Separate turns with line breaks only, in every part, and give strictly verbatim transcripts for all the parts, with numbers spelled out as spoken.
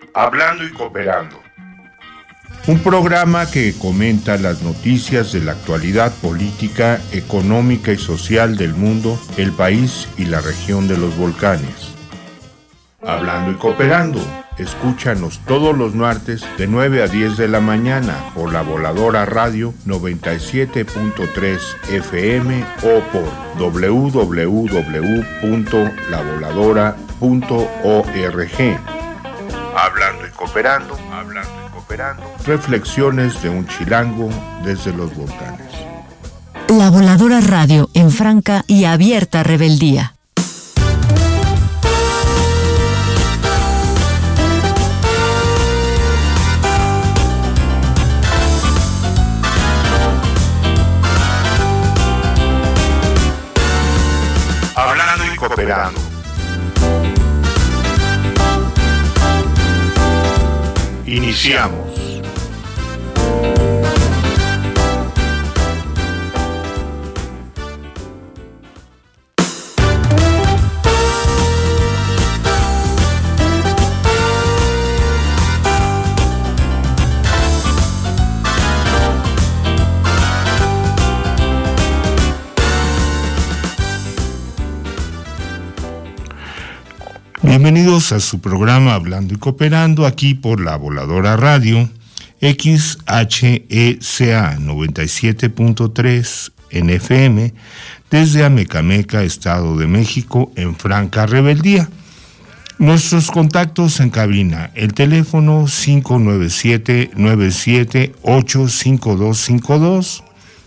Hablando y Cooperando. Un programa que comenta las noticias de la actualidad política, económica y social del mundo, el país y la región de los volcanes. Hablando y Cooperando. Escúchanos todos los martes de nueve a diez de la mañana por la Voladora Radio noventa y siete punto tres F M o por doble u doble u doble u punto la voladora punto org. Hablando y Cooperando, hablando y cooperando. Reflexiones de un chilango desde los volcanes.
La Voladora Radio en franca y abierta rebeldía.
Hablando y Cooperando. Iniciamos. Bienvenidos a su programa Hablando y Cooperando, aquí por la Voladora Radio, X H E C A noventa y siete punto tres en F M, desde Amecameca, Estado de México, en franca rebeldía. Nuestros contactos en cabina, el teléfono cinco nueve siete, nueve siete ocho, cinco dos cinco dos.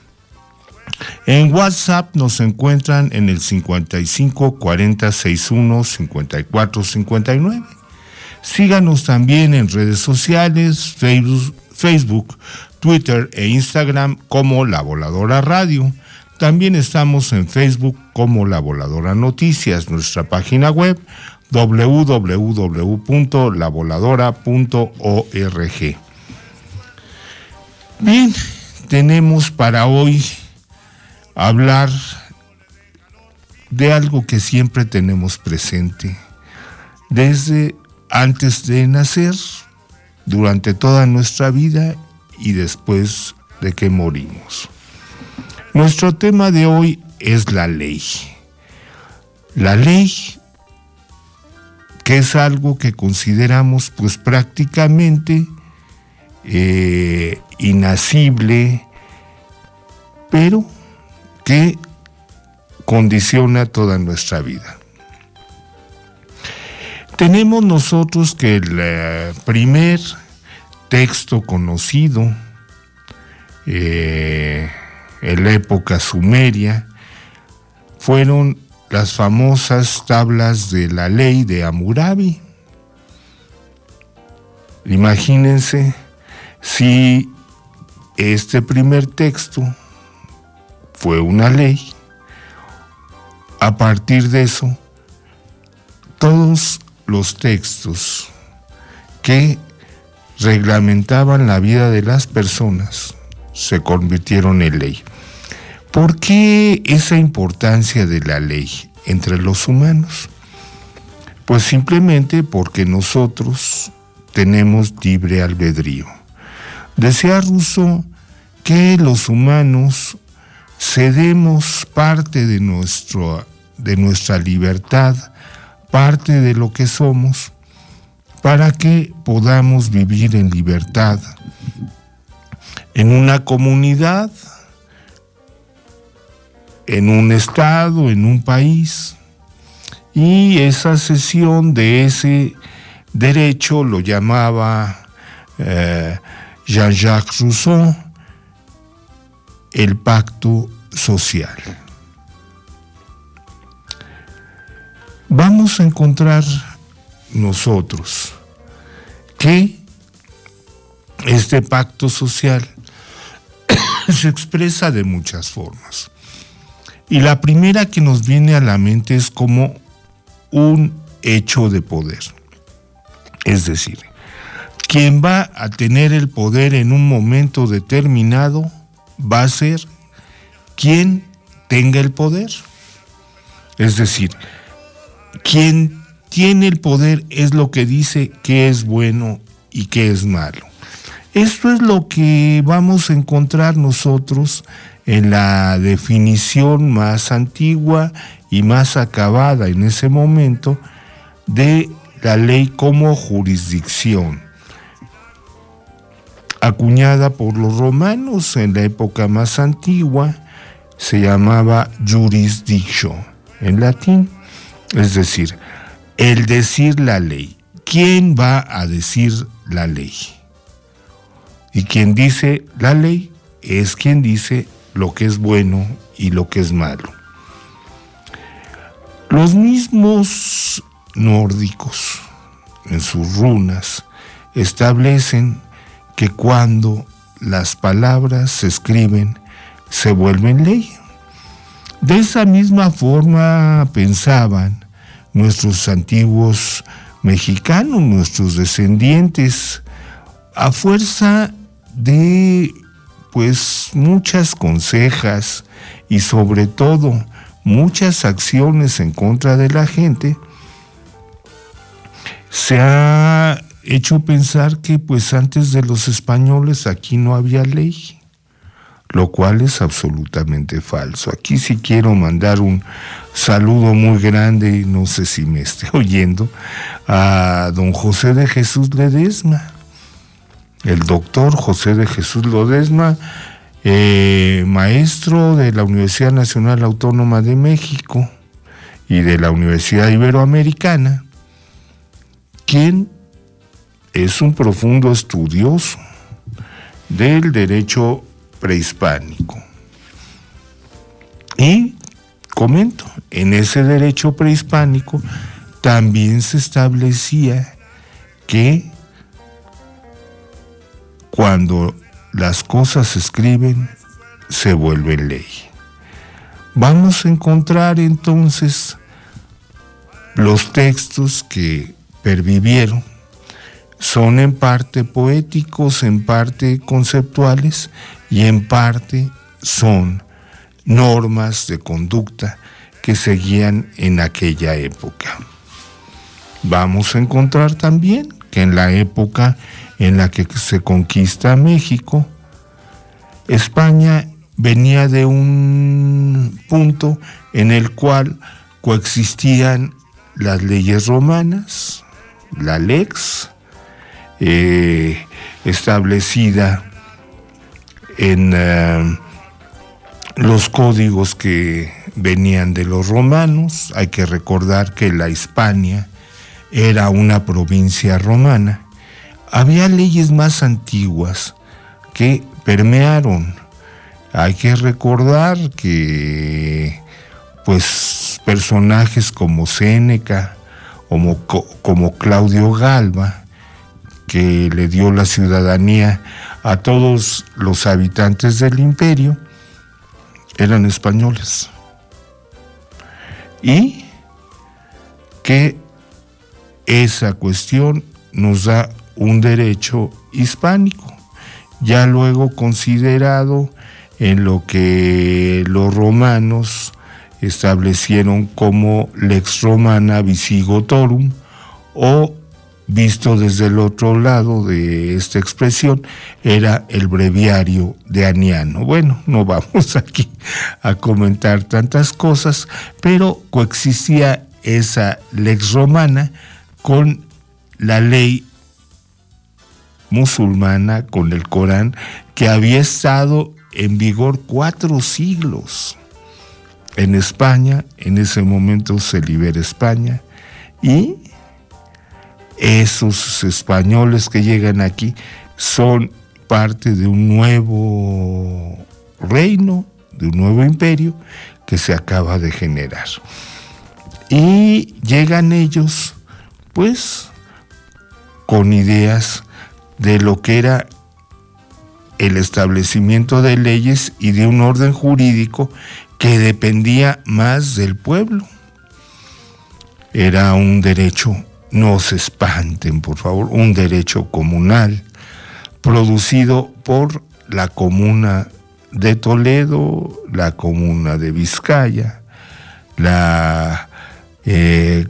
En WhatsApp nos encuentran en el cincuenta y cinco cuarenta sesenta y uno cincuenta y cuatro cincuenta y nueve. Síganos también en redes sociales, Facebook, Facebook, Twitter e Instagram como La Voladora Radio. También estamos en Facebook como La Voladora Noticias, nuestra página web doble u doble u doble u punto la voladora punto org. Bien, tenemos para hoy hablar de algo que siempre tenemos presente, desde antes de nacer, durante toda nuestra vida y después de que morimos. Nuestro tema de hoy es la ley. La ley, que es algo que consideramos pues prácticamente eh, inacible, pero que condiciona toda nuestra vida. Tenemos nosotros que el eh, primer texto conocido eh, en la época sumeria fueron las famosas tablas de la ley de Hammurabi. Imagínense si este primer texto fue una ley. A partir de eso, todos los textos que reglamentaban la vida de las personas se convirtieron en ley. ¿Por qué esa importancia de la ley entre los humanos? Pues simplemente porque nosotros tenemos libre albedrío. Decía Rousseau que los humanos cedemos parte de, nuestro, de nuestra libertad, parte de lo que somos, para que podamos vivir en libertad, en una comunidad, en un estado, en un país. Y esa cesión de ese derecho lo llamaba eh, Jean-Jacques Rousseau el pacto social. Vamos a encontrar nosotros que este pacto social se expresa de muchas formas. Y la primera que nos viene a la mente es como un hecho de poder. Es decir, quien va a tener el poder en un momento determinado va a ser quien tenga el poder. Es decir, quien tiene el poder es lo que dice qué es bueno y qué es malo. Esto es lo que vamos a encontrar nosotros en la definición más antigua y más acabada en ese momento de la ley como jurisdicción, acuñada por los romanos en la época más antigua. Se llamaba jurisdictio en latín, es decir, el decir la ley. ¿Quién va a decir la ley? Y quien dice la ley es quien dice lo que es bueno y lo que es malo. Los mismos nórdicos, en sus runas, establecen que cuando las palabras se escriben, se vuelven ley. De esa misma forma pensaban nuestros antiguos mexicanos, nuestros descendientes, a fuerza de pues muchas consejas y sobre todo muchas acciones en contra de la gente, se ha hecho pensar que pues antes de los españoles aquí no había ley, lo cual es absolutamente falso. Aquí sí quiero mandar un saludo muy grande, no sé si me esté oyendo, a don José de Jesús Ledesma. El doctor José de Jesús Ledesma, eh, maestro de la Universidad Nacional Autónoma de México y de la Universidad Iberoamericana, quien es un profundo estudioso del derecho prehispánico. Y comento, en ese derecho prehispánico también se establecía que cuando las cosas se escriben, se vuelven ley. Vamos a encontrar entonces los textos que pervivieron. Son en parte poéticos, en parte conceptuales y en parte son normas de conducta que seguían en aquella época. Vamos a encontrar también que en la época en la que se conquista México, España venía de un punto en el cual coexistían las leyes romanas, la lex, eh, establecida en uh, los códigos que venían de los romanos. Hay que recordar que la Hispania era una provincia romana. Había leyes más antiguas que permearon. Hay que recordar que pues personajes como Séneca, como, como Claudio Galba, que le dio la ciudadanía a todos los habitantes del imperio, eran españoles. Y que esa cuestión nos da un derecho hispánico, ya luego considerado en lo que los romanos establecieron como lex romana visigotorum, o visto desde el otro lado de esta expresión, era el breviario de Aniano. Bueno, no vamos aquí a comentar tantas cosas, pero coexistía esa lex romana con la ley musulmana, con el Corán, que había estado en vigor cuatro siglos en España. En ese momento se libera España y esos españoles que llegan aquí son parte de un nuevo reino, de un nuevo imperio que se acaba de generar. Y llegan ellos, pues, con ideas de lo que era el establecimiento de leyes y de un orden jurídico que dependía más del pueblo. Era un derecho, no se espanten por favor, un derecho comunal producido por la comuna de Toledo, la comuna de Vizcaya, la eh,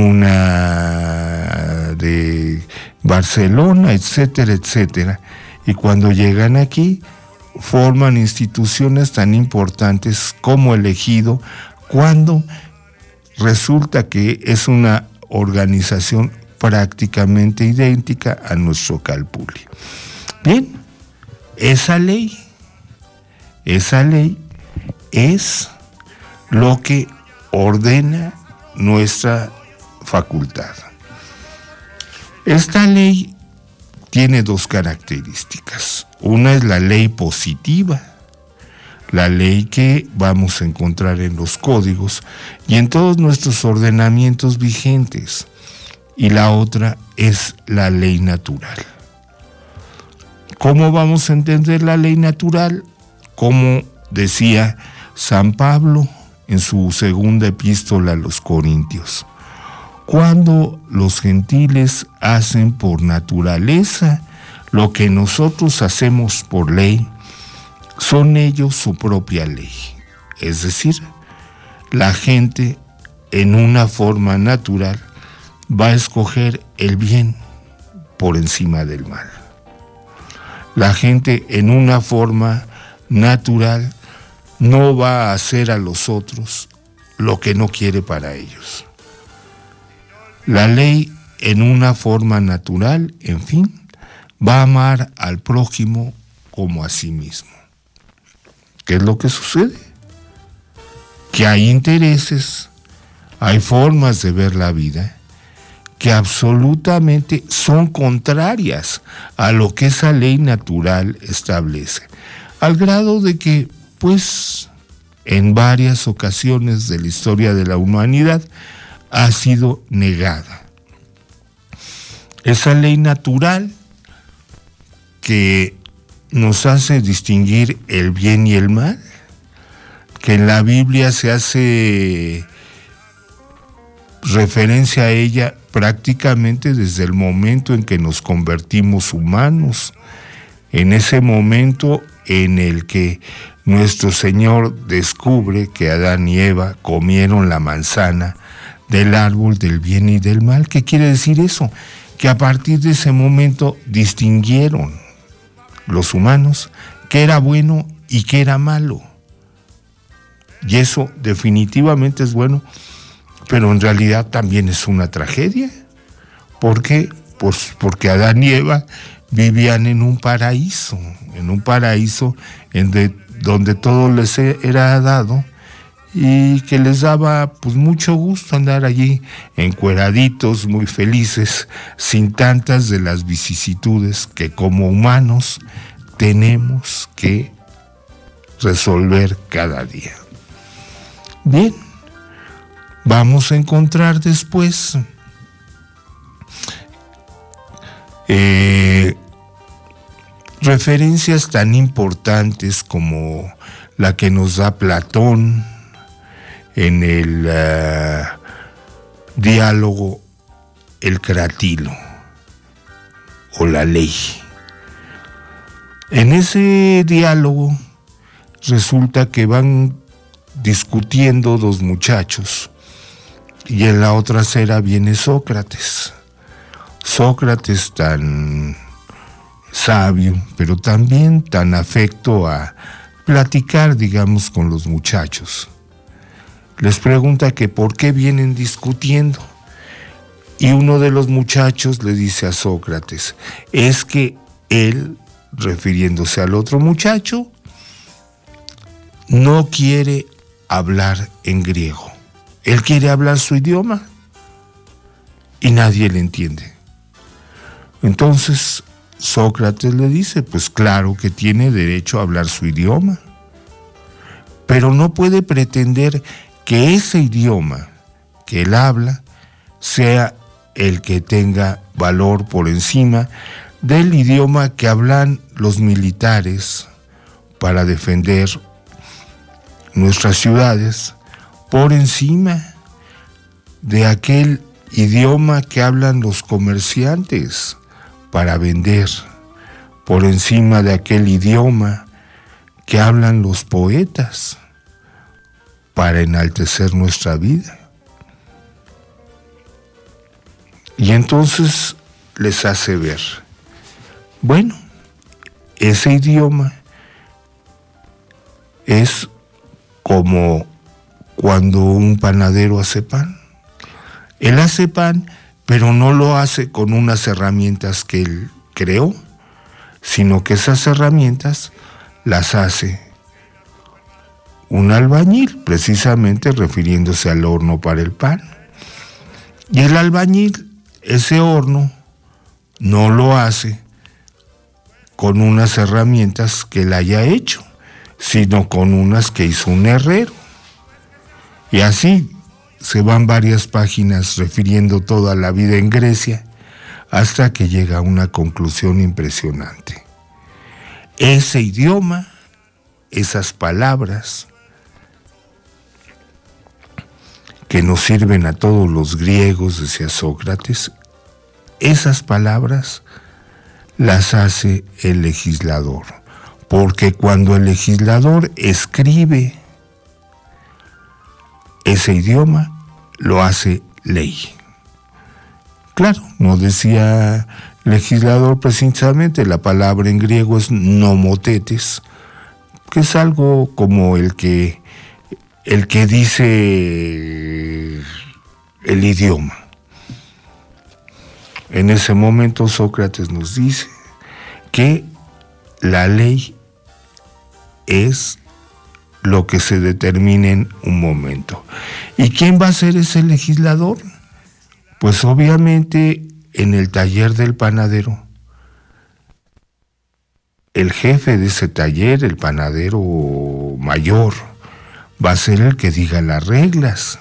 Comuna de Barcelona, etcétera, etcétera. Y cuando llegan aquí, forman instituciones tan importantes como el Ejido, cuando resulta que es una organización prácticamente idéntica a nuestro Calpulli. Bien, esa ley, esa ley es lo que ordena nuestra facultad. Esta ley tiene dos características. Una es la ley positiva, la ley que vamos a encontrar en los códigos y en todos nuestros ordenamientos vigentes. Y la otra es la ley natural. ¿Cómo vamos a entender la ley natural? Como decía San Pablo en su segunda epístola a los Corintios: cuando los gentiles hacen por naturaleza lo que nosotros hacemos por ley, son ellos su propia ley. Es decir, la gente en una forma natural va a escoger el bien por encima del mal. La gente en una forma natural no va a hacer a los otros lo que no quiere para ellos. La ley en una forma natural, en fin, va a amar al prójimo como a sí mismo. ¿Qué es lo que sucede? Que hay intereses, hay formas de ver la vida que absolutamente son contrarias a lo que esa ley natural establece, al grado de que, pues, en varias ocasiones de la historia de la humanidad ha sido negada. Esa ley natural que nos hace distinguir el bien y el mal, que en la Biblia se hace referencia a ella prácticamente desde el momento en que nos convertimos humanos, en ese momento en el que nuestro Señor descubre que Adán y Eva comieron la manzana del árbol del bien y del mal. ¿Qué quiere decir eso? Que a partir de ese momento distinguieron los humanos qué era bueno y qué era malo. Y eso definitivamente es bueno, pero en realidad también es una tragedia. ¿Por qué? Pues porque Adán y Eva vivían en un paraíso, en un paraíso en de, donde todo les era dado y que les daba pues mucho gusto andar allí encueraditos, muy felices, sin tantas de las vicisitudes que como humanos tenemos que resolver cada día. Bien, vamos a encontrar después eh, referencias tan importantes como la que nos da Platón en el uh, diálogo El Cratilo o la ley. En ese diálogo resulta que van discutiendo dos muchachos y en la otra acera viene Sócrates. Sócrates tan sabio, pero también tan afecto a platicar, digamos, con los muchachos. Les pregunta que por qué vienen discutiendo. Y uno de los muchachos le dice a Sócrates, es que él, refiriéndose al otro muchacho, no quiere hablar en griego. Él quiere hablar su idioma y nadie le entiende. Entonces Sócrates le dice, pues claro que tiene derecho a hablar su idioma, pero no puede pretender que ese idioma que él habla sea el que tenga valor por encima del idioma que hablan los militares para defender nuestras ciudades, por encima de aquel idioma que hablan los comerciantes para vender, por encima de aquel idioma que hablan los poetas para enaltecer nuestra vida. Y entonces les hace ver, bueno, ese idioma es como cuando un panadero hace pan. Él hace pan, pero no lo hace con unas herramientas que él creó, sino que esas herramientas las hace un albañil, precisamente refiriéndose al horno para el pan. Y el albañil, ese horno, no lo hace con unas herramientas que él haya hecho, sino con unas que hizo un herrero. Y así se van varias páginas refiriendo toda la vida en Grecia hasta que llega a una conclusión impresionante. Ese idioma, esas palabras que nos sirven a todos los griegos, decía Sócrates, esas palabras las hace el legislador, porque cuando el legislador escribe ese idioma, lo hace ley. Claro, no decía legislador precisamente, la palabra en griego es nomotetes, que es algo como el que, el que dice el idioma. En ese momento Sócrates nos dice que la ley es lo que se determina en un momento. ¿Y quién va a ser ese legislador? Pues obviamente en el taller del panadero. El jefe de ese taller, el panadero mayor, va a ser el que diga las reglas.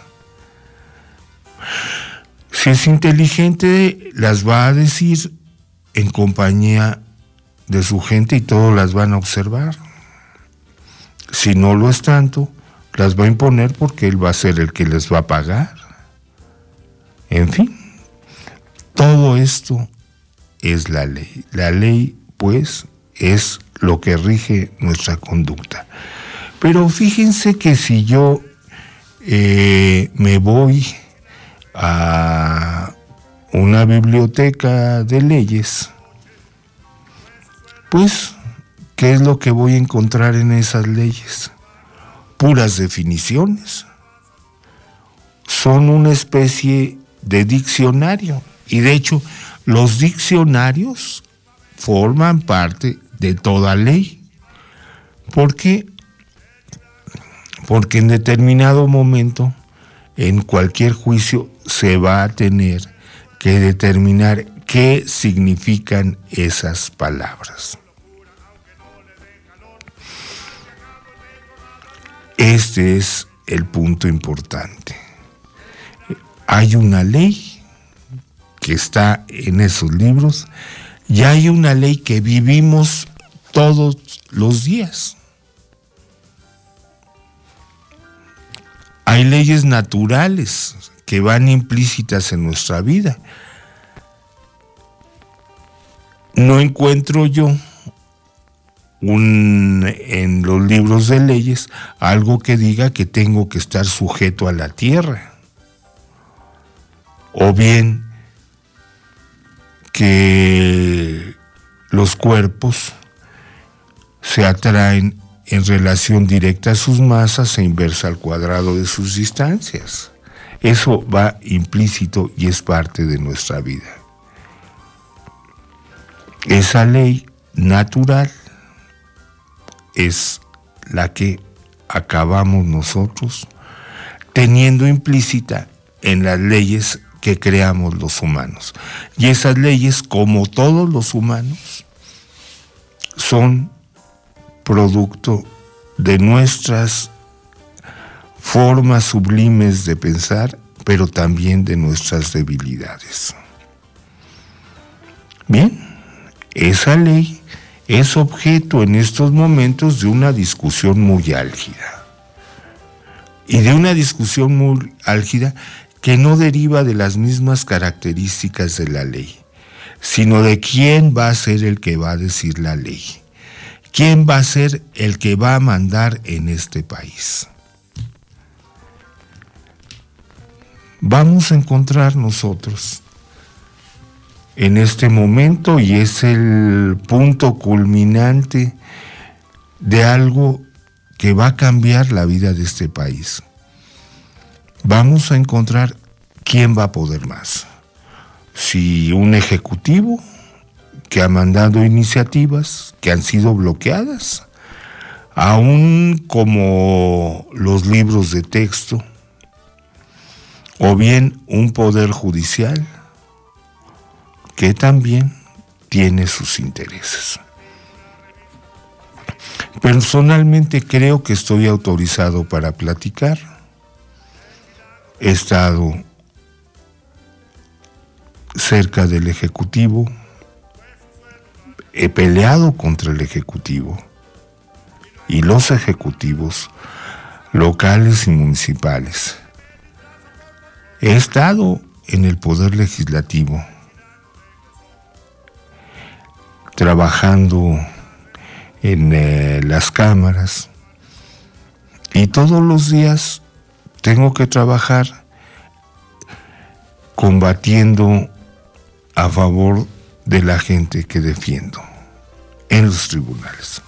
Si es inteligente, las va a decir en compañía de su gente y todos las van a observar. Si no lo es tanto, las va a imponer porque él va a ser el que les va a pagar. En fin, todo esto es la ley. La ley, pues, es lo que rige nuestra conducta. Pero fíjense que si yo eh, me voy a una biblioteca de leyes, pues, ¿qué es lo que voy a encontrar en esas leyes? Puras definiciones. Son una especie de diccionario. Y de hecho, los diccionarios forman parte de toda ley. ¿Por qué? Porque en determinado momento, en cualquier juicio, se va a tener que determinar qué significan esas palabras. Este es el punto importante. Hay una ley que está en esos libros y hay una ley que vivimos todos los días. Hay leyes naturales que van implícitas en nuestra vida. No encuentro yo un, en los libros de leyes algo que diga que tengo que estar sujeto a la tierra, o bien que los cuerpos se atraen en relación directa a sus masas e inversa al cuadrado de sus distancias. Eso va implícito y es parte de nuestra vida. Esa ley natural es la que acabamos nosotros teniendo implícita en las leyes que creamos los humanos. Y esas leyes, como todos los humanos, son producto de nuestras formas sublimes de pensar, pero también de nuestras debilidades. Bien, esa ley es objeto en estos momentos de una discusión muy álgida. Y de una discusión muy álgida que no deriva de las mismas características de la ley, sino de quién va a ser el que va a decir la ley. ¿Quién va a ser el que va a mandar en este país? Vamos a encontrar nosotros en este momento y es el punto culminante de algo que va a cambiar la vida de este país. Vamos a encontrar quién va a poder más. Si un ejecutivo que ha mandado iniciativas que han sido bloqueadas, aún como los libros de texto, o bien un poder judicial que también tiene sus intereses. Personalmente creo que estoy autorizado para platicar. He estado cerca del Ejecutivo, he peleado contra el Ejecutivo y los ejecutivos locales y municipales. He estado en el Poder Legislativo, trabajando en eh, las cámaras, y todos los días tengo que trabajar combatiendo a favor de la gente que defiendo en los tribunales.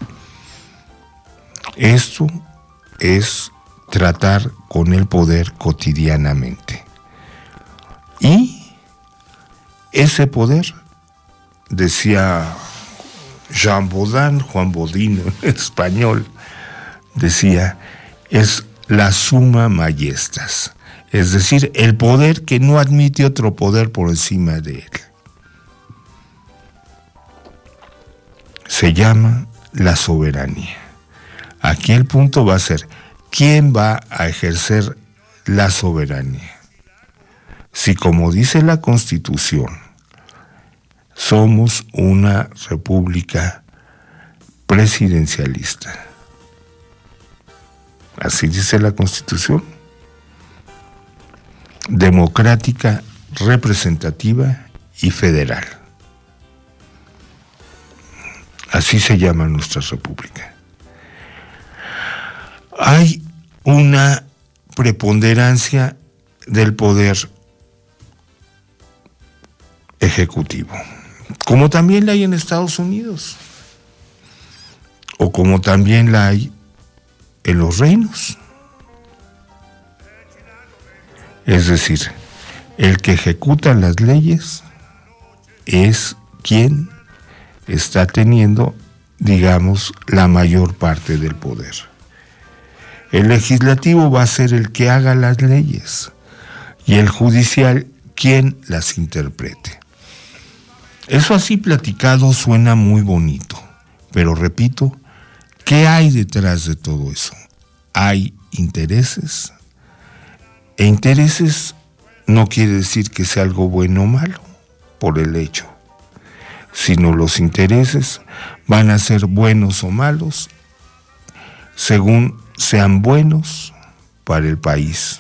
Esto es tratar con el poder cotidianamente. Y ese poder, decía Jean Baudin, Juan Bodino en español, decía, es la summa majestas, es decir, el poder que no admite otro poder por encima de él. Se llama la soberanía. Aquí el punto va a ser, ¿quién va a ejercer la soberanía? Si, como dice la Constitución, somos una república presidencialista. Así dice la Constitución. Democrática, representativa y federal. Así se llama nuestra república. Hay una preponderancia del poder ejecutivo, como también la hay en Estados Unidos, o como también la hay en los reinos. Es decir, el que ejecuta las leyes es quien está teniendo, digamos, la mayor parte del poder. El legislativo va a ser el que haga las leyes y el judicial quien las interprete. Eso así platicado suena muy bonito, pero repito, ¿qué hay detrás de todo eso? Hay intereses, e intereses no quiere decir que sea algo bueno o malo por el hecho, sino los intereses van a ser buenos o malos según sean buenos para el país.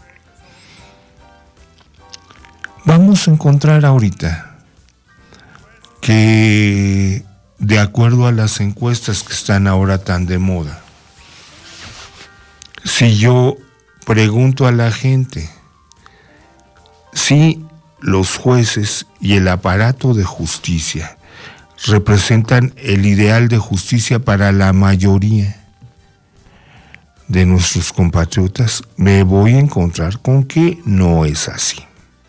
Vamos a encontrar ahorita que, de acuerdo a las encuestas que están ahora tan de moda, si yo pregunto a la gente si los jueces y el aparato de justicia representan el ideal de justicia para la mayoría de nuestros compatriotas, me voy a encontrar con que no es así.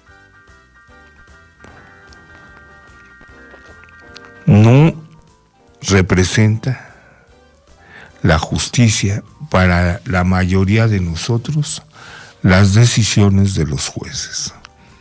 No representa la justicia para la mayoría de nosotros las decisiones de los jueces.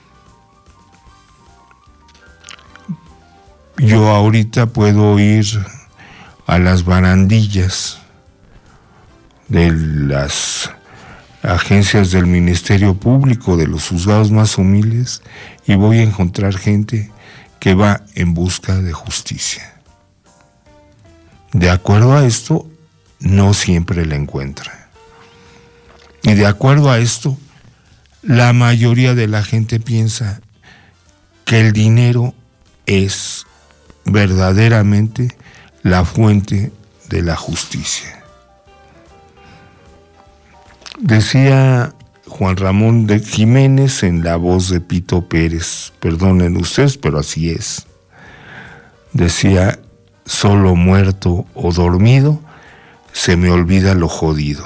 Yo ahorita puedo ir a las barandillas de las agencias del Ministerio Público, de los juzgados más humildes, y voy a encontrar gente que va en busca de justicia. De acuerdo a esto, no siempre la encuentra. Y de acuerdo a esto, la mayoría de la gente piensa que el dinero es verdaderamente la fuente de la justicia. Decía Juan Ramón de Jiménez en la voz de Pito Pérez. Perdonen ustedes, pero así es. Decía: solo muerto o dormido se me olvida lo jodido.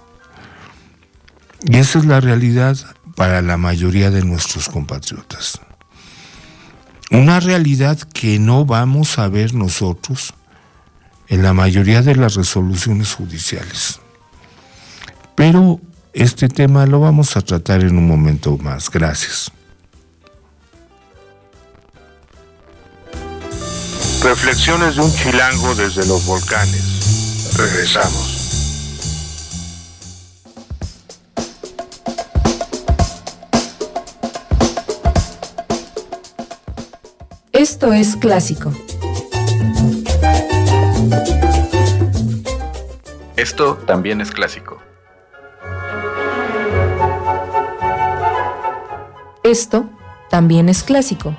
Y esa es la realidad para la mayoría de nuestros compatriotas. Una realidad que no vamos a ver nosotros en la mayoría de las resoluciones judiciales. Pero este tema lo vamos a tratar en un momento más. Gracias. Reflexiones de un chilango desde los volcanes. Regresamos.
Esto es Clásico.
Esto también es clásico.
Esto también es clásico.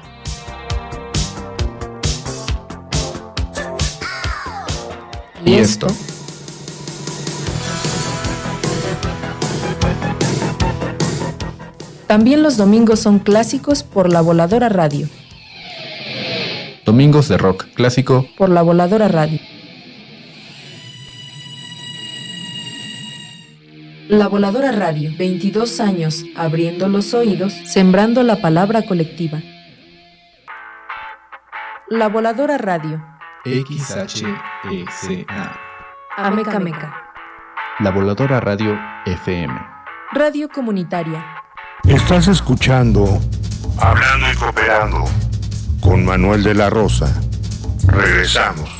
¿Y esto?
También los domingos son clásicos por La Voladora Radio.
Domingos de rock clásico
por La Voladora Radio. La Voladora Radio, veintidós años abriendo los oídos, sembrando la palabra colectiva. La Voladora Radio.
X H E C A.
Ameca Meca.
La Voladora Radio F M.
Radio comunitaria.
Estás escuchando Hablando y Cooperando con Manuel de la Rosa. Regresamos.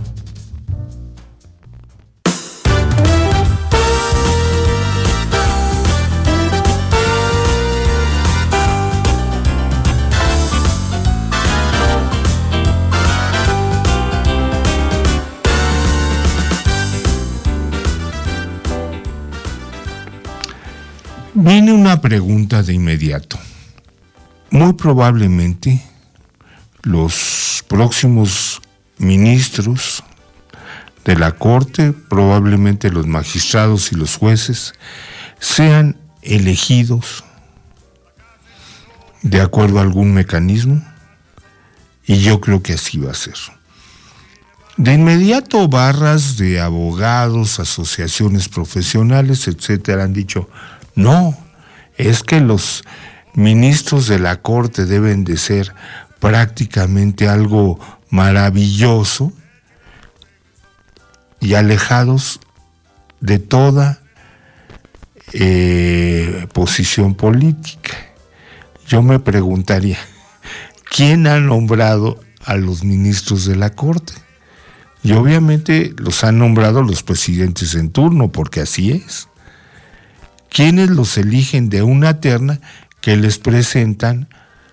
Viene una pregunta de inmediato. Muy probablemente los próximos ministros de la Corte, probablemente los magistrados y los jueces, sean elegidos de acuerdo a algún mecanismo, y yo creo que así va a ser. De inmediato, barras de abogados, asociaciones profesionales, etcétera, han dicho: no, es que los ministros de la Corte deben de ser prácticamente algo maravilloso y alejados de toda eh, posición política. Yo me preguntaría, ¿quién ha nombrado a los ministros de la Corte? Y obviamente los han nombrado los presidentes en turno, porque así es. ¿Quiénes los eligen de una terna que les presentan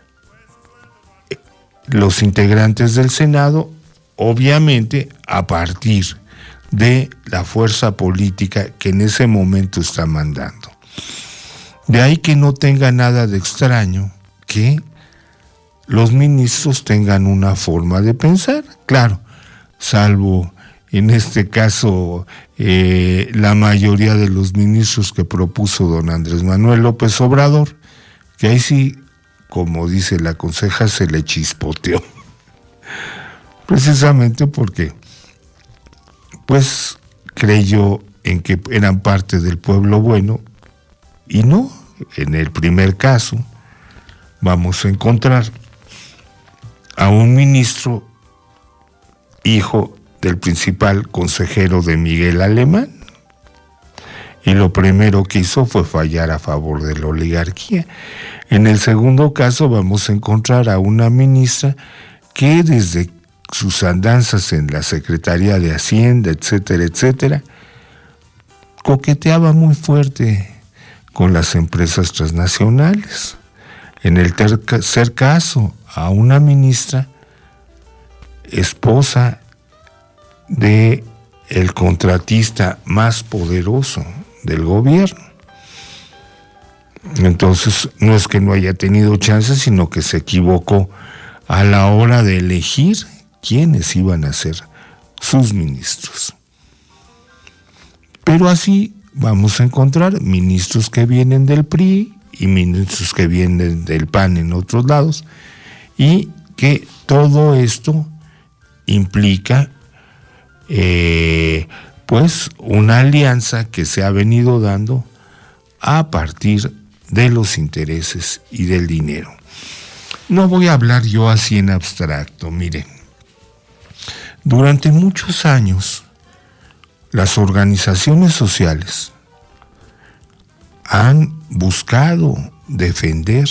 los integrantes del Senado? Obviamente a partir de la fuerza política que en ese momento está mandando. De ahí que no tenga nada de extraño que los ministros tengan una forma de pensar, claro, salvo en este caso eh, la mayoría de los ministros que propuso don Andrés Manuel López Obrador, que ahí sí, como dice la conseja, se le chispoteó. Precisamente porque, pues, creyó en que eran parte del pueblo bueno, y no. En el primer caso vamos a encontrar a un ministro hijo del principal consejero de Miguel Alemán, y lo primero que hizo fue fallar a favor de la oligarquía. En el segundo caso vamos a encontrar a una ministra que desde sus andanzas en la Secretaría de Hacienda, etcétera, etcétera, coqueteaba muy fuerte con las empresas transnacionales. En el tercer caso, a una ministra esposa de el contratista más poderoso del gobierno. Entonces, no es que no haya tenido chance, sino que se equivocó a la hora de elegir quiénes iban a ser sus ministros. Pero así vamos a encontrar ministros que vienen del P R I y ministros que vienen del P A N en otros lados, y que todo esto implica eh, pues una alianza que se ha venido dando a partir de los intereses y del dinero. No voy a hablar yo así en abstracto, miren. Durante muchos años, las organizaciones sociales han buscado defender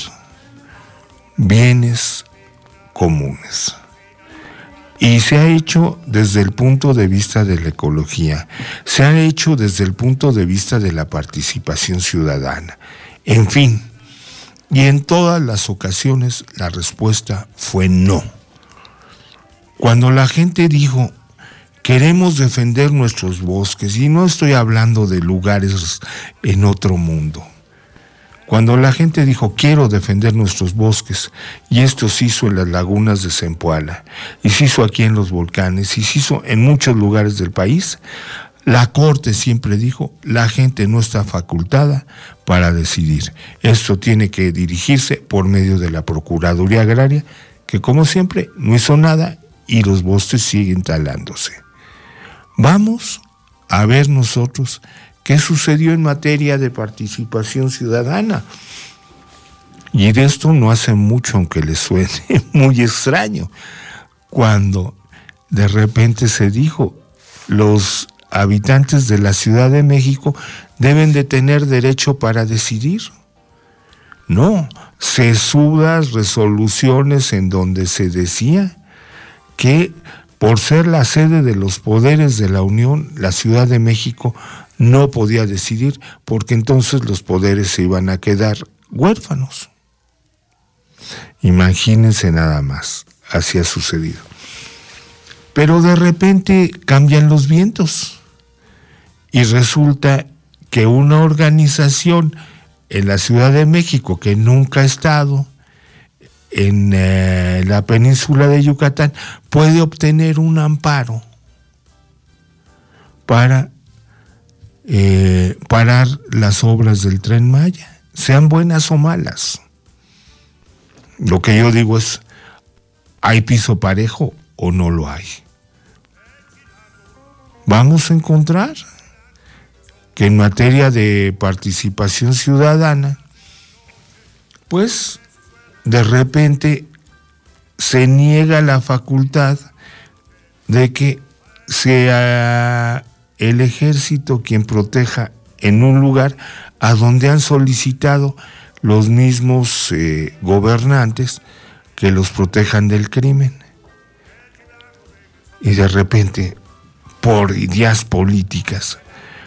bienes comunes. Y se ha hecho desde el punto de vista de la ecología, se ha hecho desde el punto de vista de la participación ciudadana. En fin, y en todas las ocasiones la respuesta fue no. Cuando la gente dijo, queremos defender nuestros bosques, y no estoy hablando de lugares en otro mundo. Cuando la gente dijo, quiero defender nuestros bosques, y esto se hizo en las lagunas de Zempoala, y se hizo aquí en los volcanes, y se hizo en muchos lugares del país, la Corte siempre dijo, la gente no está facultada para decidir. Esto tiene que dirigirse por medio de la Procuraduría Agraria, que como siempre no hizo nada, y los bosques siguen talándose. Vamos a ver nosotros qué sucedió en materia de participación ciudadana. Y de esto no hace mucho, aunque les suene muy extraño, cuando de repente se dijo, los habitantes de la Ciudad de México deben de tener derecho para decidir. No, sesudas resoluciones en donde se decía que por ser la sede de los poderes de la Unión, la Ciudad de México no podía decidir, porque entonces los poderes se iban a quedar huérfanos. Imagínense nada más, así ha sucedido. Pero de repente cambian los vientos y resulta que una organización en la Ciudad de México que nunca ha estado en eh, la península de Yucatán puede obtener un amparo para eh, parar las obras del Tren Maya, sean buenas o malas. Lo que yo digo es, ¿hay piso parejo o no lo hay? Vamos a encontrar que en materia de participación ciudadana, pues de repente se niega la facultad de que sea el ejército quien proteja en un lugar a donde han solicitado los mismos eh, gobernantes que los protejan del crimen. Y de repente, por ideas políticas,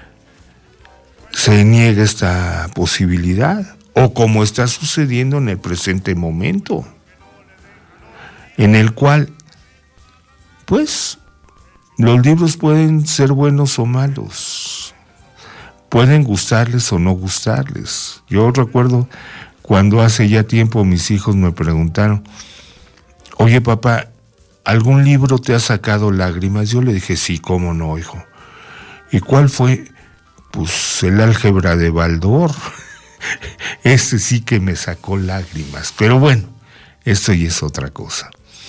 se niega esta posibilidad, o como está sucediendo en el presente momento, en el cual, pues, los libros pueden ser buenos o malos, pueden gustarles o no gustarles. Yo recuerdo cuando hace ya tiempo mis hijos me preguntaron, oye papá, ¿algún libro te ha sacado lágrimas? Yo le dije, sí, cómo no, hijo. ¿Y cuál fue? Pues el álgebra de Baldor. Ese sí que me sacó lágrimas. Pero bueno, esto ya es otra cosa.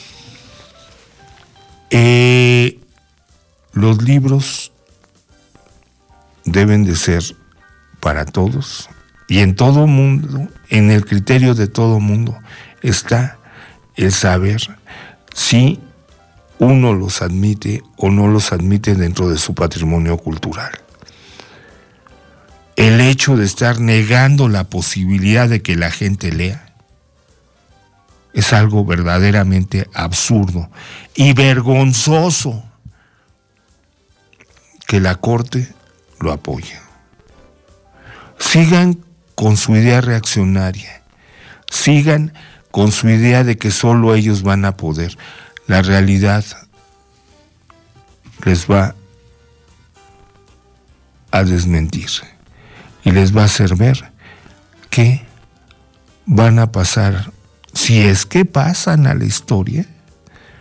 Eh, los libros deben de ser para todos, y en todo mundo, en el criterio de todo mundo, está el saber si uno los admite o no los admite dentro de su patrimonio cultural. El hecho de estar negando la posibilidad de que la gente lea es algo verdaderamente absurdo y vergonzoso que la Corte lo apoye. Sigan con su idea reaccionaria, sigan con su idea de que solo ellos van a poder. La realidad les va a desmentir y les va a hacer ver que van a pasar, si es que pasan a la historia,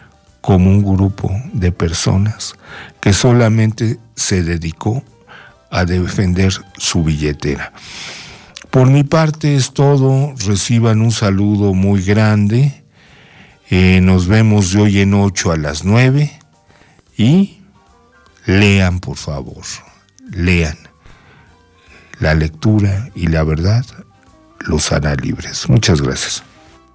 como un grupo de personas que solamente se dedicó a defender su billetera. Por mi parte es todo. Reciban un saludo muy grande. Eh, nos vemos de hoy en ocho a las nueve. Y lean, por favor. Lean. La lectura y la verdad los hará libres. Muchas gracias.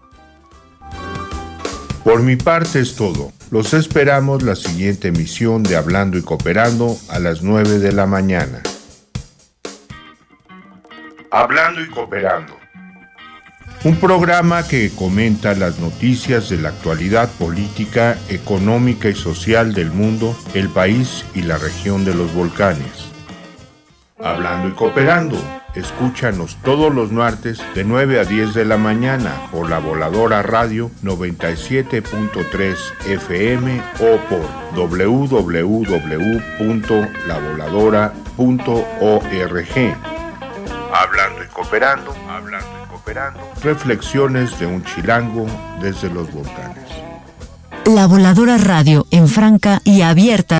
Por mi parte es todo. Los esperamos la siguiente emisión de Hablando y Cooperando a las nueve de la mañana. Hablando y Cooperando. Un programa que comenta las noticias de la actualidad política, económica y social del mundo, el país y la región de los volcanes. Hablando y Cooperando. Escúchanos todos los martes de nueve a diez de la mañana por la Voladora Radio noventa y siete punto tres F M o por doble u doble u doble u punto la voladora punto org. Hablando y Cooperando, hablando y cooperando. Reflexiones de un chilango desde los volcanes.
La Voladora Radio, en franca y abierta